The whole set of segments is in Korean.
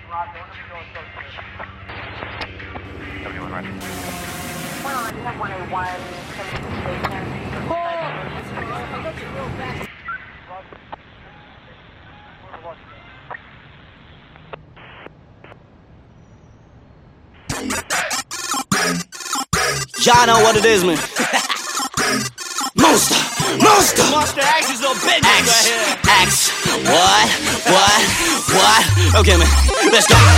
Y'all know what it is, man. Monster. Monster X is a bitch right here. X. What? Okay, man. Let's go.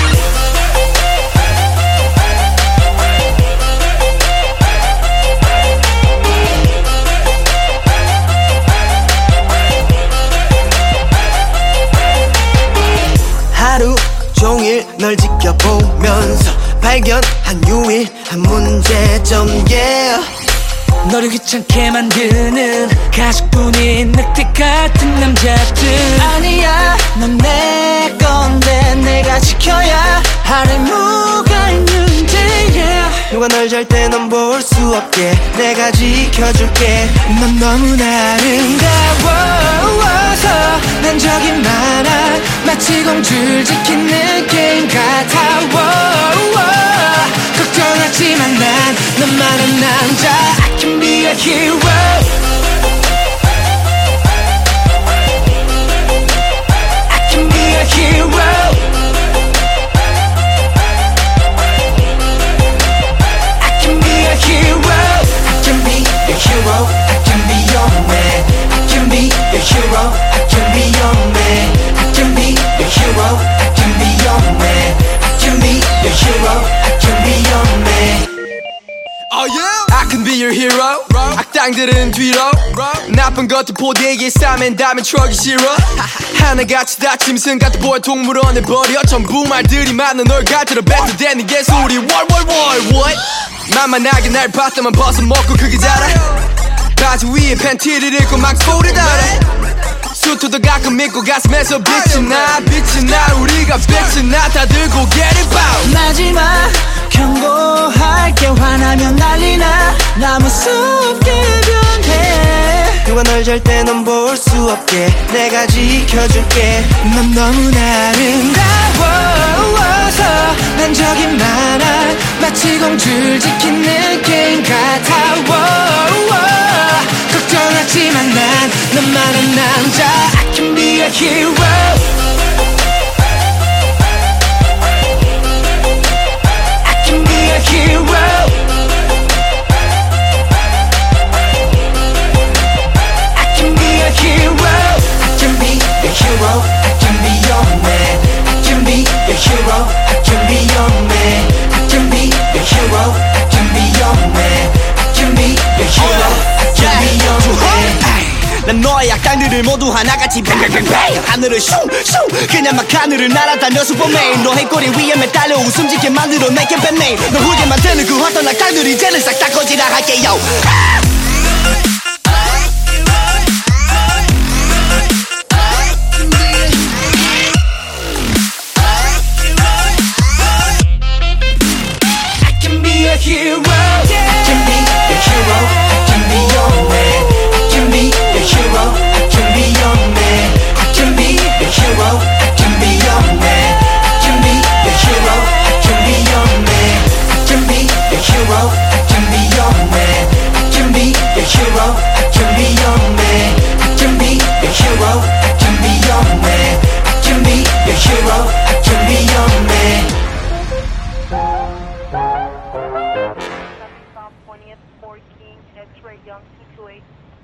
하루 종일 널 지켜보면서 발견한 유일한 문제점 yeah. 너를 귀찮게 만드는 가식뿐인 늑대 같은 남자들 아니야 넌 내 건데 내가 지켜야 할 뭐가 있는지 yeah. 누가 널 잘 때 넌 볼 수 없게 내가 지켜줄게 넌 너무나 아름다워서 난 저기 많아 마치 공주를 지킨 느낌 같아 걱정하지만 난 너만한 남자 I can be a hero I can be a hero I can be a hero I can be a hero I can be your man I can be a hero I can be your man I can be a hero I can be your man I can be a hero I can be your man Oh yeah? I can be your hero 악당들은 뒤로 나쁜 것도 포대에 싸맨 다음엔 추억이 싫어 하나같이 다 짐승 같은 보여 동물원에 버려 전부 말들이 많아 널 가지러 뱉어대는 개소리 What? 만만하게 날 봤다만 벗어먹고 그게 자라 바지 위에 팬티를 입고 막 소리 달아 수트도 가끔 믿고 가슴에서 빛이 나 우리가 빛이 나 다들 고개를 봐 마지막 경고할게 화나면 난리나 나 무섭게 변해 누가 널 잘 때 넌 볼 수 없게 내가 지켜줄게 넌 너무나 아름다워서 난 저기 많아 마치 공주를 지킨 느낌 같아 걱정하지만 난 너만한 남자 I can be a hero I can be a hero I can be a hero I can be a hero I can be your man I can be a hero I can be your man I can be a hero I can be your man I can be a hero I can be your man 난 너의 악당들을 모두 하나같이 뱅뱅뱅뱅 하늘을 슝슝 그냥 막 하늘을 날아다녀 슈퍼맨 너의 꼬리 위에 매달려 웃음 짓게 만들어 내게 뱉네 널 울게 만드는 그 어떤 악당들이 이제는 싹 다 꺼지라 할게요 I can be a hero I can be a hero I can be your man I can be a hero I can be your man I can be a hero I can be your man I can be a hero I can be your man I can be a hero I can be your man I can be a hero I can be your man I can be a hero I can be your man I can be a hero I can be your man 20th, 4 King, X-ray Young 228.